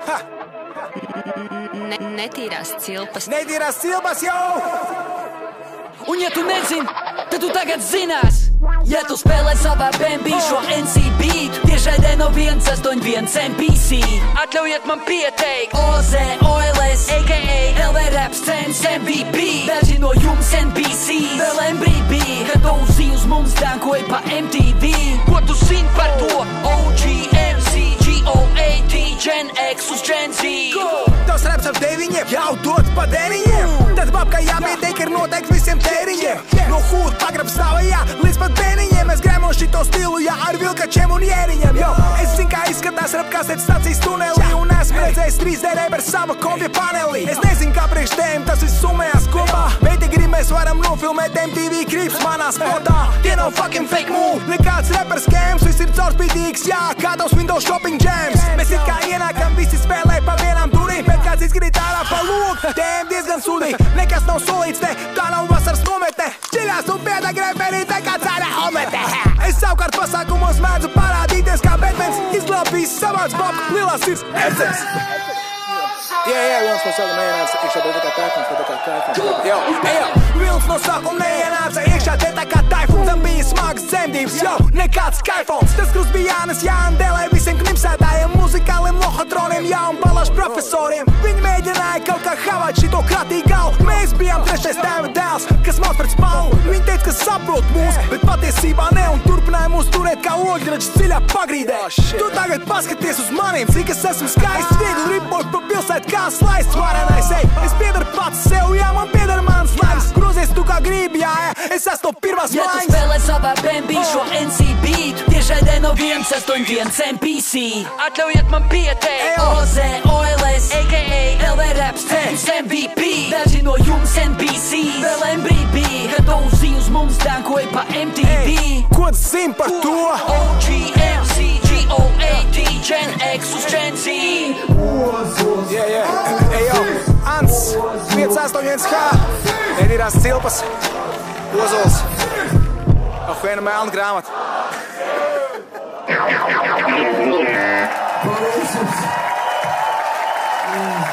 Netīrās cilpas. Netīrās cilpas jau! Un ja tu nezini, tad tu tagad zinās. Ja tu spēlē savā BMB šo NC beat, tiešraidē no 181 MPC. Atļaujiet man pieteikt OZ, OLS, a.k.a. LV Rap Scents MVP. Daži no jums NPC, vēl MBB, kad OZ uz mums dankoja pa MTV. Ko tu zini par to? OG, MC, GOAT, Gen X uz Gen Z. Tos raps ar deviņiem jau dod pa deniņiem. Tad babkai jāpieteik ir noteikti visiem tēriņiem. No hūta pagrab stāvajā līdz pat bēniņiem. Es grēmo šito stilu, jā, ar vilkačiem un jēriņiem. Jo, es zinu, kā izskatās rap kasets stacijas tunelī. Un esmu redzējis 3D reper sava kompja panelī. Es nezinu, kā priekš tēm tas viss summējās kopā. Bet ja mēs varam nofilmēt MTV Creeps manā spotā. Tie nav fucking fake move, nekāds rapper scams. Viss ir caurspīdīgs, jā, kā tavs Windows shopping jams. Mēs it kā ienākam, visi spēlē pa vienām durīm. Bet kāds izkrīt ārā pa lūk, tēm diezgan sudī. Nekas nav solīts te, tā nav vasaras nometne. Čiļās un piedeg reperī, te kā cēļa omete. Es savukārt pasākumos mēdzu parādīties kā Batmans. Izglābīs savāds babku, lielās sirds edzens. Viens no sākuma neienāca iekšā te tā kā taifums. Viens no sākuma neienāca iekšā te tā kā taifums. Tam bija smagas dzemdības, nekāds kaifons. Tas krus bija Jānis Jāndelē visiem knipsētājiem, muzikāliem lohatroniem, jā un balašu profesoriem. Viņi mēģināja kaut kā havāt šito kratīgu galvu. Mēs bijām trešais tēva dēls, kas māc pret spalvu. Viņi teica, ka saprot mūs, bet patiesībā ne, un turpināja mūs turēt kā ogļraģis dziļā pagrīdē. Tu tagad paskaties uz maniem, cik es esmu skaists, viegli ripoju pa pilsētu kā slaists varenais, ej. Es piedaru pats sev, jā, man piedara mans laiks. Grozies tu kā gribi, jā, es esmu no pirmās maiņas. Ja tu spēlē savā BMB šo NC beat, tiešraidē no 181 MPC. Atļaujiet man pieteikt OZ, OLS, a.k.a. LV Rap Scents MVP. Daži no jums NPC, vēl MBB, kad OZ uz mums dankoja pa MTV. Ko tu zini par to? OG, MC, GOAT, Gen X uz Gen Z. Ants, 581H, Netīrās cilpas, Ozols, Ahuēna melna grāmata. Paldies!